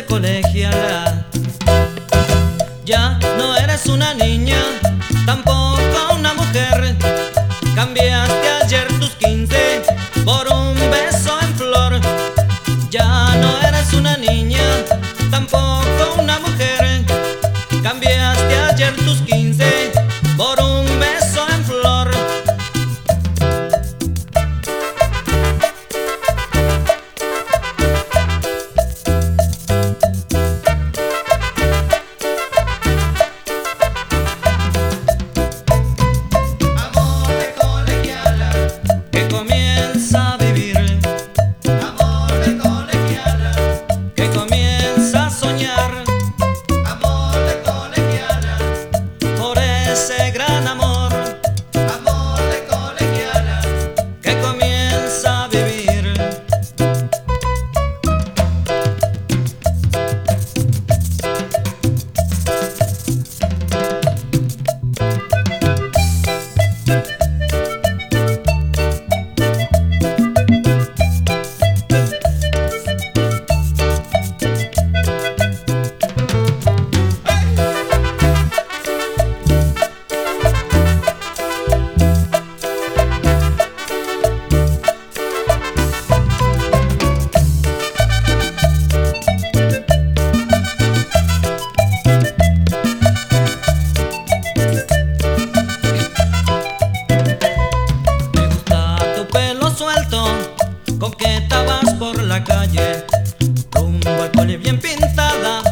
colegiala. Ya no eres una niña, tampoco una mujer. Cambiaste ayer tus 15 por un beso en flor. Ya no eres una niña, tampoco una mujer. Cambiaste ayer tus 15 por un beso en flor. Amor de colegiala, Que comienza a vivir, amor de colegiala, que comienza a soñar amor de colegiala, por ese gran amor. amor de colegiala, Que comienza a vivir. Me gusta tu pelo suelto, coqueta vas por la calle, rumbo al cole bien pintada.